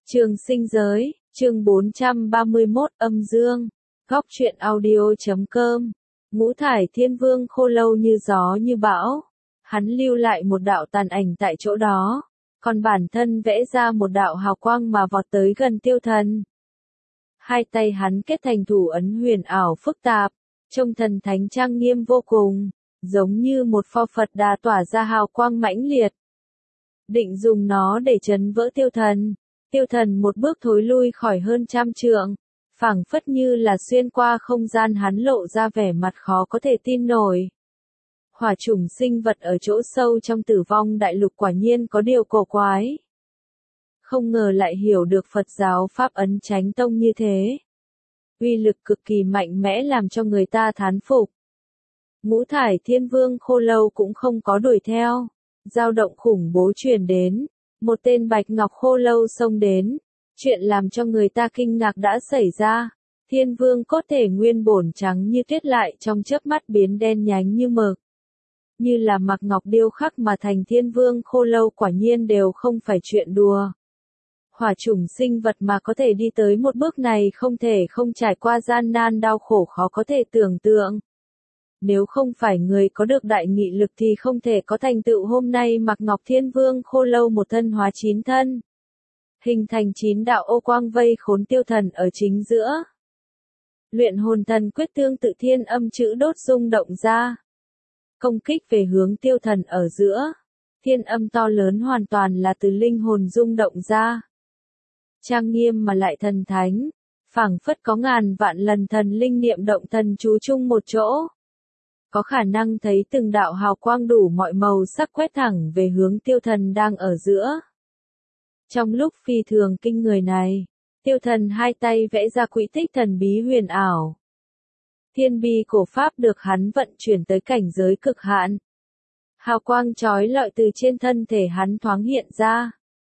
Trường sinh giới, chương 431 âm dương, góc truyện audio.com, ngũ thải thiên vương khô lâu như gió như bão, hắn lưu lại một đạo tàn ảnh tại chỗ đó, còn bản thân vẽ ra một đạo hào quang mà vọt tới gần tiêu thần. Hai tay hắn kết thành thủ ấn huyền ảo phức tạp, trông thần thánh trang nghiêm vô cùng, giống như một pho Phật Đà tỏa ra hào quang mãnh liệt. Định dùng nó để trấn vỡ tiêu thần. Tiêu thần một bước thối lui khỏi hơn trăm trượng, phảng phất như là xuyên qua không gian, hắn lộ ra vẻ mặt khó có thể tin nổi. Hỏa chủng sinh vật ở chỗ sâu trong Tử Vong Đại Lục quả nhiên có điều cổ quái. Không ngờ lại hiểu được Phật giáo Pháp Ấn Chánh Tông như thế. Uy lực cực kỳ mạnh mẽ làm cho người ta thán phục. Ngũ thải thiên vương khô lâu cũng không có đuổi theo. Dao động khủng bố truyền đến. Một tên bạch ngọc khô lâu xông đến. Chuyện làm cho người ta kinh ngạc đã xảy ra. Thiên vương cốt thể nguyên bổn trắng như tuyết lại trong chớp mắt biến đen nhánh như mực. Như là mặc ngọc điêu khắc mà thành thiên vương khô lâu quả nhiên đều không phải chuyện đùa. Hỏa chủng sinh vật mà có thể đi tới một bước này không thể không trải qua gian nan đau khổ khó có thể tưởng tượng. Nếu không phải người có được đại nghị lực thì không thể có thành tựu hôm nay. Mặc ngọc thiên vương khô lâu một thân hóa 9 thân. Hình thành 9 đạo ô quang vây khốn tiêu thần ở chính giữa. Luyện hồn thần quyết tương tự thiên âm chữ đốt rung động ra. Công kích về hướng tiêu thần ở giữa. Thiên âm to lớn hoàn toàn là từ linh hồn rung động ra. Trang nghiêm mà lại thần thánh. Phảng phất có ngàn vạn lần thần linh niệm động thần chú chung một chỗ. Có khả năng thấy từng đạo hào quang đủ mọi màu sắc quét thẳng về hướng tiêu thần đang ở giữa. Trong lúc phi thường kinh người này, tiêu thần hai tay vẽ ra quỹ tích thần bí huyền ảo. Thiên bi cổ pháp được hắn vận chuyển tới cảnh giới cực hạn. Hào quang chói lọi từ trên thân thể hắn thoáng hiện ra.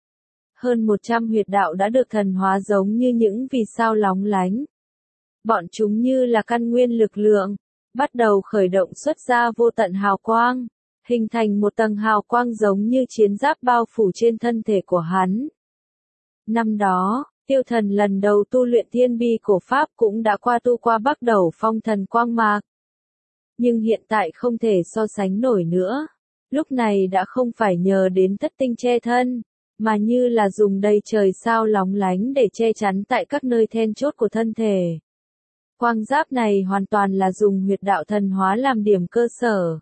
Hơn 100 huyệt đạo đã được thần hóa giống như những vì sao lóng lánh. Bọn chúng như là căn nguyên lực lượng. Bắt đầu khởi động xuất ra vô tận hào quang, hình thành một tầng hào quang giống như chiến giáp bao phủ trên thân thể của hắn. Năm đó, tiêu thần lần đầu tu luyện thiên bi cổ pháp cũng đã tu qua bắt đầu phong thần quang mạc. Nhưng hiện tại không thể so sánh nổi nữa. Lúc này đã không phải nhờ đến thất tinh che thân, mà như là dùng đầy trời sao lóng lánh để che chắn tại các nơi then chốt của thân thể. Quang giáp này hoàn toàn là dùng huyệt đạo thần hóa làm điểm cơ sở.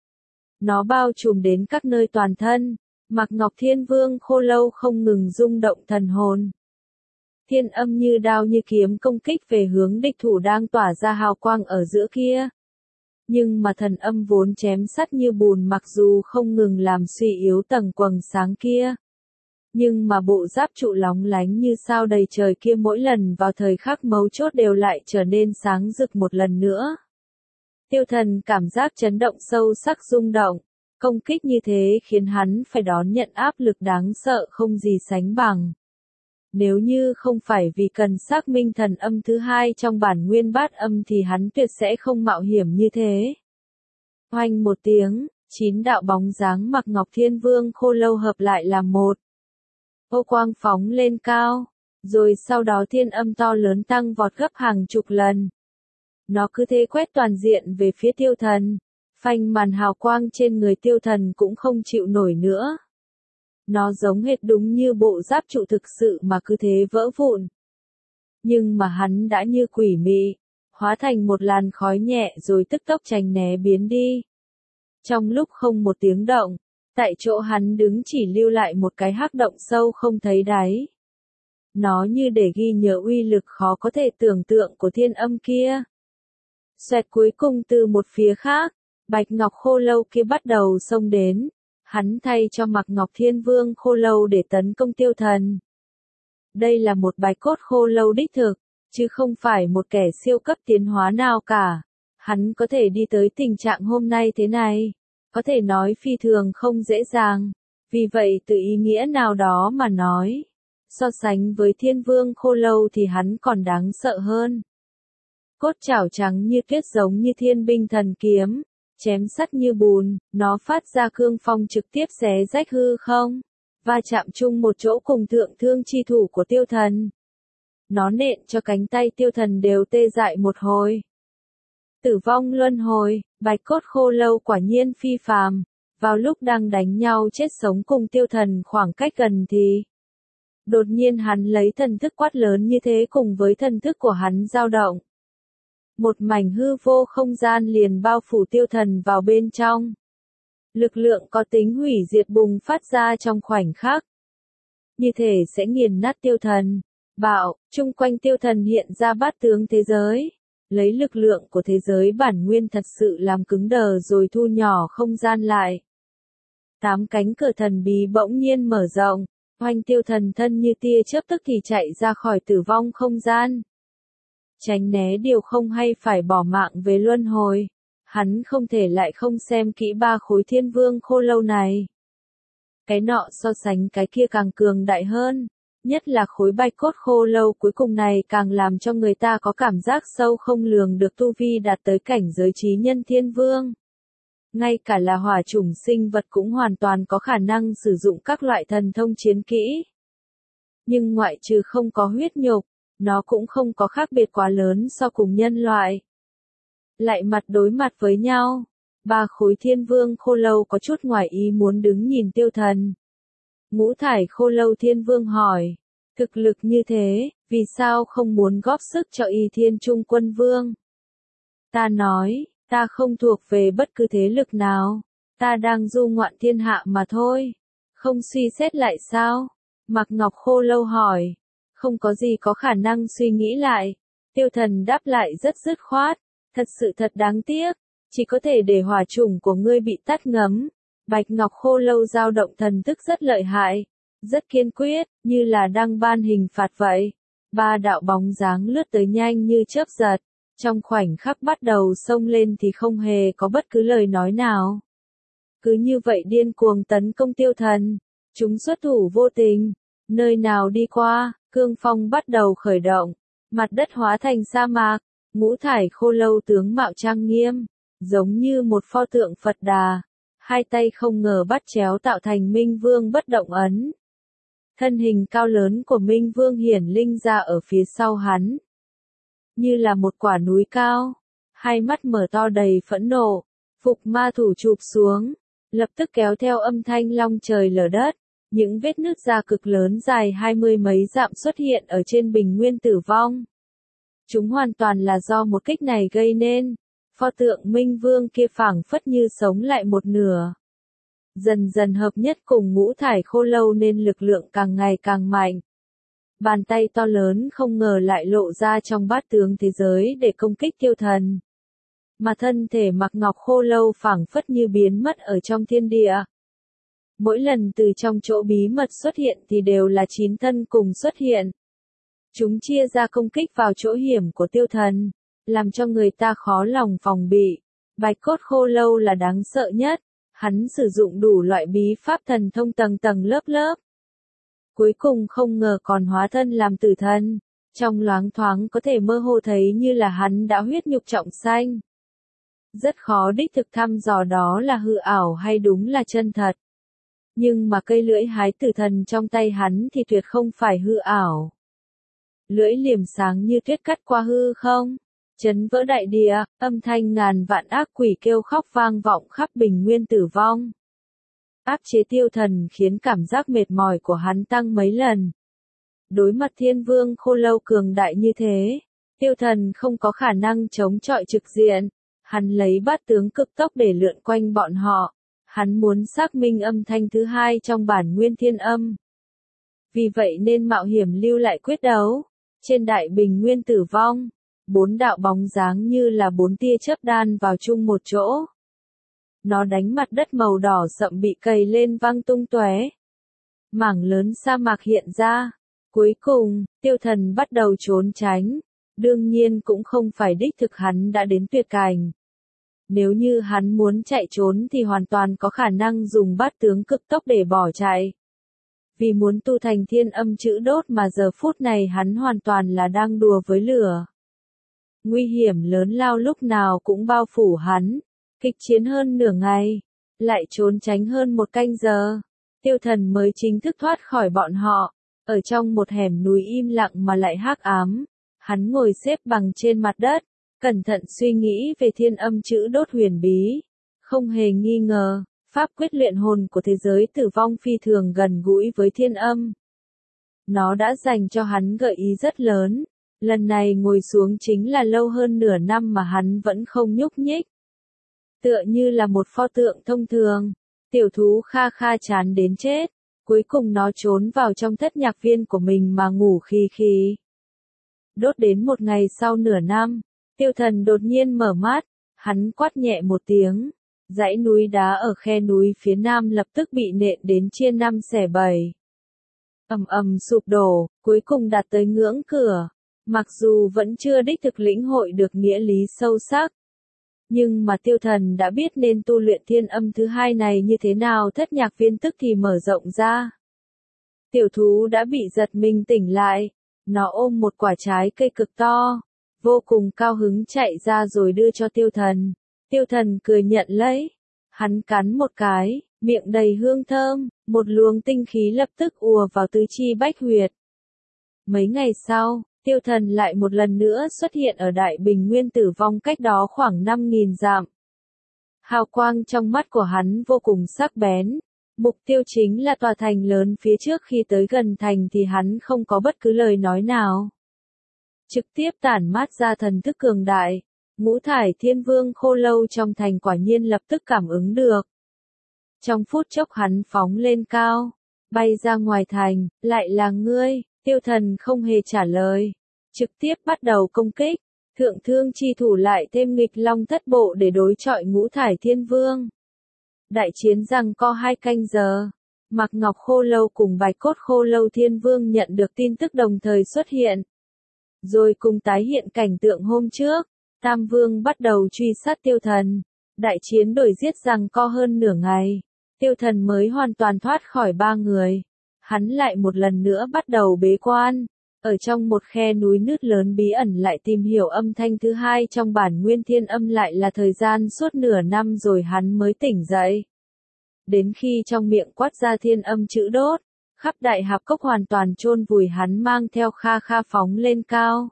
Nó bao trùm đến các nơi toàn thân, mặc ngọc thiên vương khô lâu không ngừng rung động thần hồn. Thiên âm như đao như kiếm công kích về hướng địch thủ đang tỏa ra hào quang ở giữa kia. Nhưng mà thần âm vốn chém sắt như bùn mặc dù không ngừng làm suy yếu tầng quầng sáng kia. Nhưng mà bộ giáp trụ lóng lánh như sao đầy trời kia mỗi lần vào thời khắc mấu chốt đều lại trở nên sáng rực một lần nữa. Tiêu thần cảm giác chấn động sâu sắc rung động, công kích như thế khiến hắn phải đón nhận áp lực đáng sợ không gì sánh bằng. Nếu như không phải vì cần xác minh thần âm thứ hai trong bản nguyên bát âm thì hắn tuyệt sẽ không mạo hiểm như thế. Oanh một tiếng, 9 đạo bóng dáng mặc ngọc thiên vương khô lâu hợp lại làm một. Ô quang phóng lên cao, rồi sau đó thiên âm to lớn tăng vọt gấp hàng chục lần. Nó cứ thế quét toàn diện về phía tiêu thần, phanh màn hào quang trên người tiêu thần cũng không chịu nổi nữa. Nó giống hệt đúng như bộ giáp trụ thực sự mà cứ thế vỡ vụn. Nhưng mà hắn đã như quỷ mị, hóa thành một làn khói nhẹ rồi tức tốc tránh né biến đi. Trong lúc không một tiếng động, tại chỗ hắn đứng chỉ lưu lại một cái hắc động sâu không thấy đáy. Nó như để ghi nhớ uy lực khó có thể tưởng tượng của thiên âm kia. Xoẹt cuối cùng từ một phía khác, bạch ngọc khô lâu kia bắt đầu xông đến. Hắn thay cho mặc ngọc thiên vương khô lâu để tấn công tiêu thần. Đây là một bạch cốt khô lâu đích thực, chứ không phải một kẻ siêu cấp tiến hóa nào cả. Hắn có thể đi tới tình trạng hôm nay thế này. Có thể nói phi thường không dễ dàng, vì vậy từ ý nghĩa nào đó mà nói, so sánh với thiên vương khô lâu thì hắn còn đáng sợ hơn. Cốt chảo trắng như tuyết giống như thiên binh thần kiếm, chém sắt như bùn, nó phát ra cương phong trực tiếp xé rách hư không. va chạm chung một chỗ cùng thượng thương chi thủ của tiêu thần. Nó nện cho cánh tay tiêu thần đều tê dại một hồi. Tử vong luân hồi, bạch cốt khô lâu quả nhiên phi phàm. Vào lúc đang đánh nhau chết sống cùng tiêu thần khoảng cách gần thì đột nhiên hắn lấy thần thức quát lớn như thế cùng với thần thức của hắn dao động. Một mảnh hư vô không gian liền bao phủ tiêu thần vào bên trong. Lực lượng có tính hủy diệt bùng phát ra trong khoảnh khắc. Như thể sẽ nghiền nát tiêu thần. Bạo, chung quanh tiêu thần hiện ra bát tướng thế giới. Lấy lực lượng của thế giới bản nguyên thật sự làm cứng đờ rồi thu nhỏ không gian lại. 8 cánh cửa thần bí bỗng nhiên mở rộng. Oanh tiêu thần thân như tia chớp tức thì chạy ra khỏi tử vong không gian. Tránh né điều không hay phải bỏ mạng về luân hồi. Hắn không thể lại không xem kỹ 3 khối thiên vương khô lâu này. Cái nọ so sánh cái kia càng cường đại hơn. Nhất là khối bạch cốt khô lâu cuối cùng này càng làm cho người ta có cảm giác sâu không lường được tu vi đạt tới cảnh giới chí nhân thiên vương. Ngay cả là hỏa chủng sinh vật cũng hoàn toàn có khả năng sử dụng các loại thần thông chiến kỹ. Nhưng ngoại trừ không có huyết nhục, nó cũng không có khác biệt quá lớn so cùng nhân loại. Lại mặt đối mặt với nhau, 3 khối thiên vương khô lâu có chút ngoài ý muốn đứng nhìn tiêu thần. Ngũ thải khô lâu thiên vương hỏi, thực lực như thế, vì sao không muốn góp sức cho Y Thiên Trung Quân Vương? Ta nói, ta không thuộc về bất cứ thế lực nào, ta đang du ngoạn thiên hạ mà thôi, không suy xét lại sao? Mạc Ngọc khô lâu hỏi, không có gì có khả năng suy nghĩ lại. Tiêu thần đáp lại rất dứt khoát, thật sự thật đáng tiếc, chỉ có thể để hỏa chủng của ngươi bị tắt ngấm. Bạch Ngọc khô lâu dao động thần thức rất lợi hại, rất kiên quyết, như là đang ban hình phạt vậy. 3 đạo bóng dáng lướt tới nhanh như chớp giật, trong khoảnh khắc bắt đầu xông lên thì không hề có bất cứ lời nói nào. Cứ như vậy điên cuồng tấn công tiêu thần, chúng xuất thủ vô tình, nơi nào đi qua, cương phong bắt đầu khởi động, mặt đất hóa thành sa mạc, ngũ thải khô lâu tướng mạo trang nghiêm, giống như một pho tượng Phật Đà. 2 tay không ngờ bắt chéo tạo thành Minh Vương bất động ấn. Thân hình cao lớn của Minh Vương hiển linh ra ở phía sau hắn. Như là một quả núi cao. 2 mắt mở to đầy phẫn nộ. Phục ma thủ chụp xuống. Lập tức kéo theo âm thanh long trời lở đất. Những vết nứt ra cực lớn dài 20 mấy dặm xuất hiện ở trên bình nguyên tử vong. Chúng hoàn toàn là do một kích này gây nên. Pho tượng Minh Vương kia phảng phất như sống lại một nửa. Dần dần hợp nhất cùng ngũ thải khô lâu nên lực lượng càng ngày càng mạnh. Bàn tay to lớn không ngờ lại lộ ra trong bát tướng thế giới để công kích tiêu thần. Mà thân thể Mạc Ngọc khô lâu phảng phất như biến mất ở trong thiên địa. Mỗi lần từ trong chỗ bí mật xuất hiện thì đều là 9 thân cùng xuất hiện. Chúng chia ra công kích vào chỗ hiểm của tiêu thần, làm cho người ta khó lòng phòng bị. Bạch cốt khô lâu là đáng sợ nhất, hắn sử dụng đủ loại bí pháp thần thông tầng tầng lớp lớp. Cuối cùng không ngờ còn hóa thân làm tử thần, trong loáng thoáng có thể mơ hồ thấy như là hắn đã huyết nhục trọng sanh. Rất khó đích thực thăm dò đó là hư ảo hay đúng là chân thật. Nhưng mà cây lưỡi hái tử thần trong tay hắn thì tuyệt không phải hư ảo. Lưỡi liềm sáng như tuyết cắt qua hư không, chấn vỡ đại địa, âm thanh ngàn vạn ác quỷ kêu khóc vang vọng khắp bình nguyên tử vong. Áp chế tiêu thần khiến cảm giác mệt mỏi của hắn tăng mấy lần. Đối mặt thiên vương khô lâu cường đại như thế, tiêu thần không có khả năng chống chọi trực diện. Hắn lấy bát tướng cực tốc để lượn quanh bọn họ. Hắn muốn xác minh âm thanh thứ 2 trong bản nguyên thiên âm. Vì vậy nên mạo hiểm lưu lại quyết đấu. Trên đại bình nguyên tử vong, 4 đạo bóng dáng như là 4 tia chớp đan vào chung một chỗ. Nó đánh mặt đất màu đỏ sậm bị cày lên văng tung tóe. Mảng lớn sa mạc hiện ra. Cuối cùng, tiêu thần bắt đầu trốn tránh. Đương nhiên cũng không phải đích thực hắn đã đến tuyệt cảnh. Nếu như hắn muốn chạy trốn thì hoàn toàn có khả năng dùng bát tướng cực tốc để bỏ chạy. Vì muốn tu thành thiên âm chữ đốt mà giờ phút này hắn hoàn toàn là đang đùa với lửa. Nguy hiểm lớn lao lúc nào cũng bao phủ hắn. Kịch chiến hơn nửa ngày, lại trốn tránh hơn 1 canh giờ. Tiêu Thần mới chính thức thoát khỏi bọn họ. Ở trong một hẻm núi im lặng mà lại hắc ám, hắn ngồi xếp bằng trên mặt đất, cẩn thận suy nghĩ về thiên âm chữ đốt huyền bí. Không hề nghi ngờ, pháp quyết luyện hồn của thế giới tử vong phi thường gần gũi với thiên âm. Nó đã dành cho hắn gợi ý rất lớn. Lần này ngồi xuống chính là lâu hơn nửa năm mà hắn vẫn không nhúc nhích. Tựa như là một pho tượng thông thường, tiểu thú Kha Kha chán đến chết. Cuối cùng nó trốn vào trong thất nhạc viên của mình mà ngủ khì khì. Đốt đến một ngày sau nửa năm, Tiêu Thần đột nhiên mở mắt, hắn quát nhẹ một tiếng. Dãy núi đá ở khe núi phía nam lập tức bị nện đến chia năm xẻ bảy. Ầm ầm sụp đổ, cuối cùng đạt tới ngưỡng cửa. Mặc dù vẫn chưa đích thực lĩnh hội được nghĩa lý sâu sắc, nhưng mà Tiêu Thần đã biết nên tu luyện thiên âm thứ hai này như thế nào. Thất nhạc viên tức thì mở rộng ra. Tiểu thú đã bị giật mình tỉnh lại, nó ôm một quả trái cây cực to, vô cùng cao hứng chạy ra rồi đưa cho Tiêu Thần. Tiêu Thần cười nhận lấy, hắn cắn một cái, miệng đầy hương thơm, một luồng tinh khí lập tức ùa vào tứ chi bách huyệt. Mấy ngày sau, Tiêu Thần lại một lần nữa xuất hiện ở Đại Bình Nguyên tử vong cách đó khoảng 5.000 dặm. Hào quang trong mắt của hắn vô cùng sắc bén. Mục tiêu chính là tòa thành lớn phía trước. Khi tới gần thành thì hắn không có bất cứ lời nói nào. Trực tiếp tản mát ra thần thức cường đại. Ngũ thải thiên vương khô lâu trong thành quả nhiên lập tức cảm ứng được. Trong phút chốc hắn phóng lên cao, bay ra ngoài thành. Lại là ngươi. Tiêu Thần không hề trả lời, trực tiếp bắt đầu công kích. Thượng thương chi thủ lại thêm nghịch long thất bộ để đối chọi ngũ thải thiên vương. Đại chiến giằng co 2 canh giờ. Mạc Ngọc Khô Lâu cùng Bạch Cốt Khô Lâu Thiên Vương nhận được tin tức đồng thời xuất hiện. Rồi cùng tái hiện cảnh tượng hôm trước. Tam Vương bắt đầu truy sát Tiêu Thần. Đại chiến đổi giết giằng co hơn nửa ngày. Tiêu Thần mới hoàn toàn thoát khỏi 3 người. Hắn lại một lần nữa bắt đầu bế quan. Ở trong một khe núi nứt lớn bí ẩn lại tìm hiểu âm thanh thứ hai trong bản nguyên thiên âm. Lại là thời gian suốt nửa năm rồi hắn mới tỉnh dậy. Đến khi trong miệng quát ra thiên âm chữ đốt, khắp đại hạp cốc hoàn toàn chôn vùi, hắn mang theo Kha Kha phóng lên cao.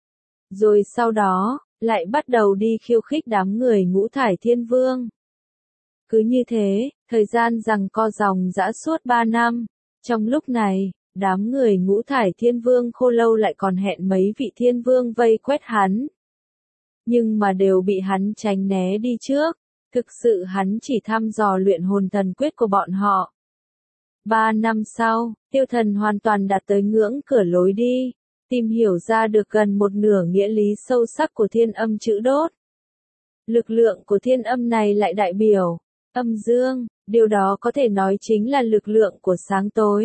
Rồi sau đó, lại bắt đầu đi khiêu khích đám người ngũ thải thiên vương. Cứ như thế, thời gian giằng co dòng dã suốt 3 năm. Trong lúc này, đám người ngũ thải thiên vương khô lâu lại còn hẹn mấy vị thiên vương vây quét hắn. Nhưng mà đều bị hắn tránh né đi trước. Thực sự hắn chỉ thăm dò luyện hồn thần quyết của bọn họ. 3 năm sau, Tiêu Thần hoàn toàn đạt tới ngưỡng cửa lối đi. Tìm hiểu ra được gần một nửa nghĩa lý sâu sắc của thiên âm chữ đốt. Lực lượng của thiên âm này lại đại biểu âm dương, điều đó có thể nói chính là lực lượng của sáng tối.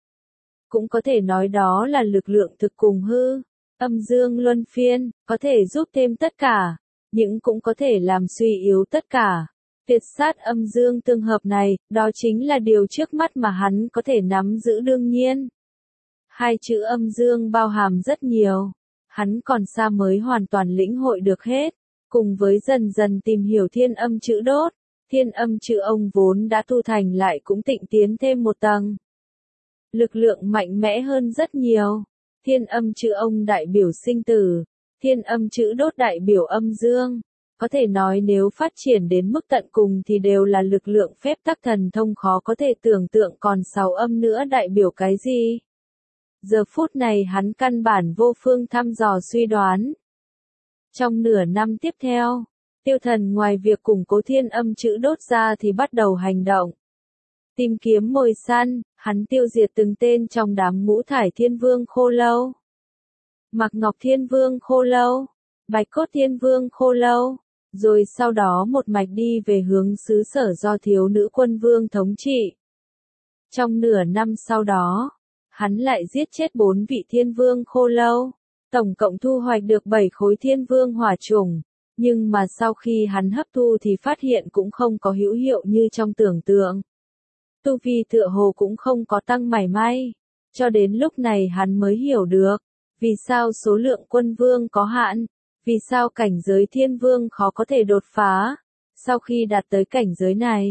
Cũng có thể nói đó là lực lượng thực cùng hư. Âm dương luân phiên, có thể giúp thêm tất cả, nhưng cũng có thể làm suy yếu tất cả. Tuyệt sát âm dương tương hợp này, đó chính là điều trước mắt mà hắn có thể nắm giữ đương nhiên. Hai chữ âm dương bao hàm rất nhiều. Hắn còn xa mới hoàn toàn lĩnh hội được hết. Cùng với dần dần tìm hiểu thiên âm chữ đốt, thiên âm chữ ông vốn đã tu thành lại cũng tịnh tiến thêm một tầng. Lực lượng mạnh mẽ hơn rất nhiều. Thiên âm chữ ông đại biểu sinh tử, thiên âm chữ đốt đại biểu âm dương. Có thể nói nếu phát triển đến mức tận cùng thì đều là lực lượng phép tắc thần thông khó có thể tưởng tượng, còn 6 âm nữa đại biểu cái gì? Giờ phút này hắn căn bản vô phương thăm dò suy đoán. Trong nửa năm tiếp theo, Tiêu Thần ngoài việc củng cố thiên âm chữ đốt ra thì bắt đầu hành động. Tìm kiếm mồi săn, hắn tiêu diệt từng tên trong đám ngũ thải thiên vương khô lâu. Mạc Ngọc Thiên Vương khô lâu, Bạch Cốt Thiên Vương khô lâu, rồi sau đó một mạch đi về hướng xứ sở do thiếu nữ quân vương thống trị. Trong nửa năm sau đó, hắn lại giết chết 4 vị thiên vương khô lâu, tổng cộng thu hoạch được 7 khối thiên vương hỏa chủng, nhưng mà sau khi hắn hấp thu thì phát hiện cũng không có hữu hiệu như trong tưởng tượng. Tu vi tựa hồ cũng không có tăng mảy may, cho đến lúc này hắn mới hiểu được, vì sao số lượng quân vương có hạn, vì sao cảnh giới thiên vương khó có thể đột phá. Sau khi đạt tới cảnh giới này,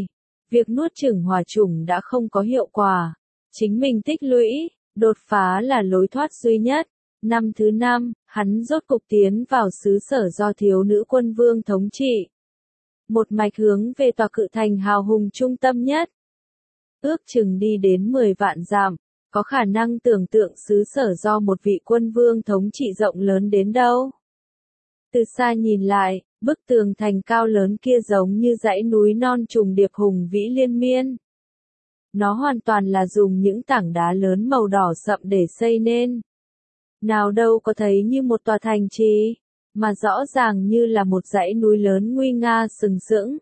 Việc nuốt chửng hỏa chủng đã không có hiệu quả. Chính mình tích lũy, đột phá là lối thoát duy nhất. Năm thứ 5, hắn rốt cục tiến vào xứ sở do thiếu nữ quân vương thống trị. Một mạch hướng về tòa cự thành hào hùng trung tâm nhất. Ước chừng đi đến 10 vạn dặm, có khả năng tưởng tượng xứ sở do một vị quân vương thống trị rộng lớn đến đâu. Từ xa nhìn lại, bức tường thành cao lớn kia giống như dãy núi non trùng điệp hùng vĩ liên miên. Nó hoàn toàn là dùng những tảng đá lớn màu đỏ sậm để xây nên. Nào đâu có thấy như một tòa thành trì, mà rõ ràng như là một dãy núi lớn nguy nga sừng sững.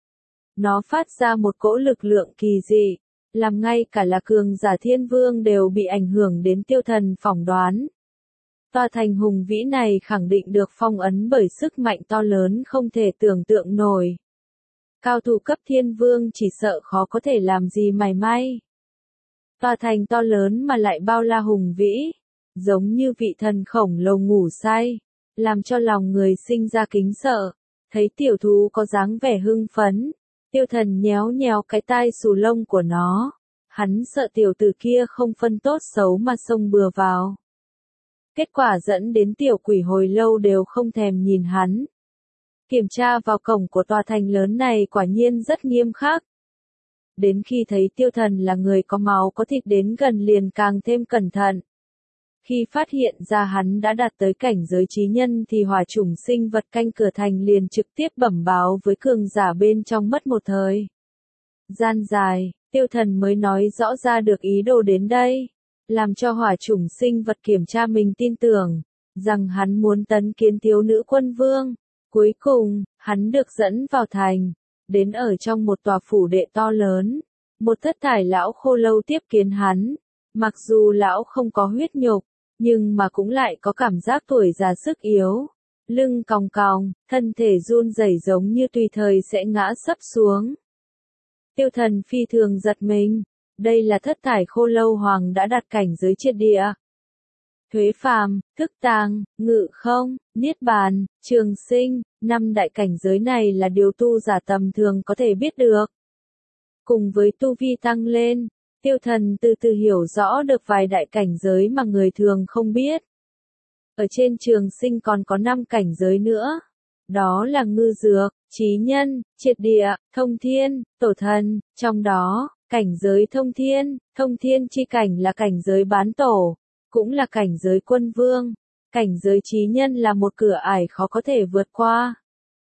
Nó phát ra một cỗ lực lượng kỳ dị, làm ngay cả là cường giả thiên vương đều bị ảnh hưởng đến Tiêu Thần phỏng đoán. Tòa thành hùng vĩ này khẳng định được phong ấn bởi sức mạnh to lớn không thể tưởng tượng nổi. Cao thủ cấp thiên vương chỉ sợ khó có thể làm gì mảy may. Tòa thành to lớn mà lại bao la hùng vĩ, giống như vị thần khổng lồ ngủ say, làm cho lòng người sinh ra kính sợ. Thấy tiểu thú có dáng vẻ hưng phấn, Tiêu Thần nhéo nhéo cái tai xù lông của nó. Hắn sợ tiểu tử kia không phân tốt xấu mà xông bừa vào. Kết quả dẫn đến tiểu quỷ hồi lâu đều không thèm nhìn hắn. Kiểm tra vào cổng của tòa thành lớn này quả nhiên rất nghiêm khắc. Đến khi thấy Tiêu Thần là người có máu có thịt đến gần liền càng thêm cẩn thận. Khi phát hiện ra hắn đã đạt tới cảnh giới chí nhân thì hỏa chủng sinh vật canh cửa thành liền trực tiếp bẩm báo với cường giả bên trong mất một thời gian dài, Tiêu Thần mới nói rõ ra được ý đồ đến đây, làm cho hỏa chủng sinh vật kiểm tra mình tin tưởng rằng hắn muốn tấn kiến thiếu nữ quân vương. Cuối cùng, hắn được dẫn vào thành, đến ở trong một tòa phủ đệ to lớn. Một thất thải lão khô lâu tiếp kiến hắn. Mặc dù lão không có huyết nhục, nhưng mà cũng lại có cảm giác tuổi già sức yếu. Lưng còng còng, thân thể run rẩy giống như tùy thời sẽ ngã sấp xuống. Tiêu Thần phi thường giật mình. Đây là thất thải khô lâu hoàng đã đạt cảnh giới triệt địa. Thuế phàm, thức tàng, ngự không, niết bàn, trường sinh, 5 đại cảnh giới này là điều tu giả tầm thường có thể biết được. Cùng với tu vi tăng lên, Tiêu Thần từ từ hiểu rõ được vài đại cảnh giới mà người thường không biết. Ở trên trường sinh còn có 5 cảnh giới nữa. Đó là ngư dược, chí nhân, triệt địa, thông thiên, tổ thần. Trong đó, cảnh giới thông thiên chi cảnh là cảnh giới bán tổ, cũng là cảnh giới quân vương. Cảnh giới chí nhân là một cửa ải khó có thể vượt qua.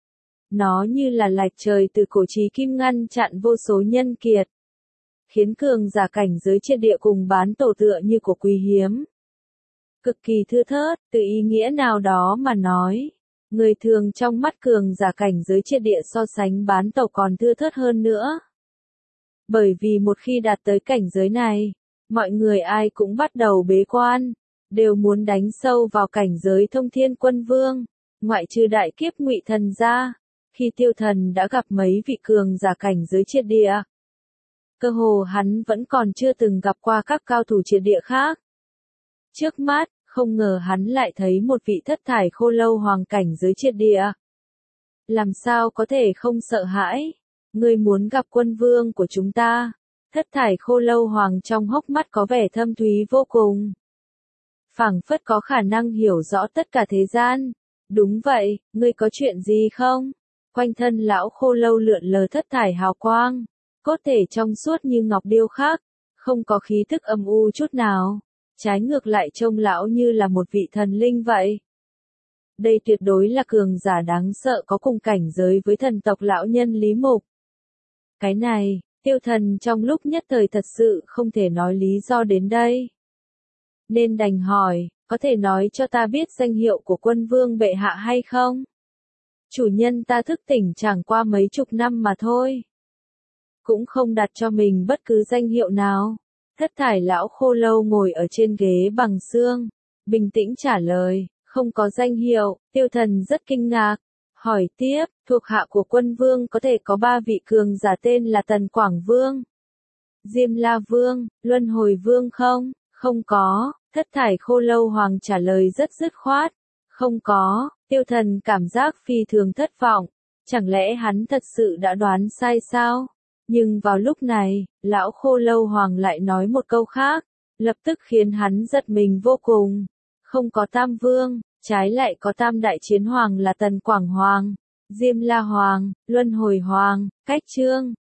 Nó như là lạch trời từ cổ chí kim ngăn chặn vô số nhân kiệt, khiến cường giả cảnh giới triệt địa cùng bán tổ tựa như của quý hiếm. Cực kỳ thưa thớt, từ ý nghĩa nào đó mà nói, người thường trong mắt cường giả cảnh giới triệt địa so sánh bán tổ còn thưa thớt hơn nữa. Bởi vì một khi đạt tới cảnh giới này, mọi người ai cũng bắt đầu bế quan, đều muốn đánh sâu vào cảnh giới thông thiên quân vương, ngoại trừ đại kiếp Ngụy Thần ra. Khi Tiêu Thần đã gặp mấy vị cường giả cảnh giới triệt địa, cơ hồ hắn vẫn còn chưa từng gặp qua các cao thủ triệt địa khác. Trước mắt, không ngờ hắn lại thấy một vị thất thải khô lâu hoàng cảnh giới triệt địa. Làm sao có thể không sợ hãi? Ngươi muốn gặp quân vương của chúng ta? Thất thải khô lâu hoàng trong hốc mắt có vẻ thâm thúy vô cùng. Phảng phất có khả năng hiểu rõ tất cả thế gian. Đúng vậy, ngươi có chuyện gì không? Quanh thân lão khô lâu lượn lờ thất thải hào quang, cốt thể trong suốt như ngọc điêu khắc, không có khí thức âm u chút nào. Trái ngược lại trông lão như là một vị thần linh vậy. Đây tuyệt đối là cường giả đáng sợ có cùng cảnh giới với thần tộc lão nhân Lý Mục. Cái này, Tiêu Thần trong lúc nhất thời thật sự không thể nói lý do đến đây. Nên đành hỏi, có thể nói cho ta biết danh hiệu của quân vương bệ hạ hay không? Chủ nhân ta thức tỉnh chẳng qua mấy chục năm mà thôi. Cũng không đặt cho mình bất cứ danh hiệu nào. Thất thải lão khô lâu ngồi ở trên ghế bằng xương, bình tĩnh trả lời, không có danh hiệu. Tiêu Thần rất kinh ngạc, hỏi tiếp, thuộc hạ của quân vương có thể có 3 vị cường giả tên là Tần Quảng Vương, Diêm La Vương, Luân Hồi Vương không? Không có, thất thải khô lâu hoàng trả lời rất dứt khoát, không có. Tiêu Thần cảm giác phi thường thất vọng, chẳng lẽ hắn thật sự đã đoán sai sao? Nhưng vào lúc này, lão Khô Lâu Hoàng lại nói một câu khác, lập tức khiến hắn giật mình vô cùng. Không có Tam Vương, trái lại có Tam Đại Chiến Hoàng là Tần Quảng Hoàng, Diêm La Hoàng, Luân Hồi Hoàng, Cách Trương.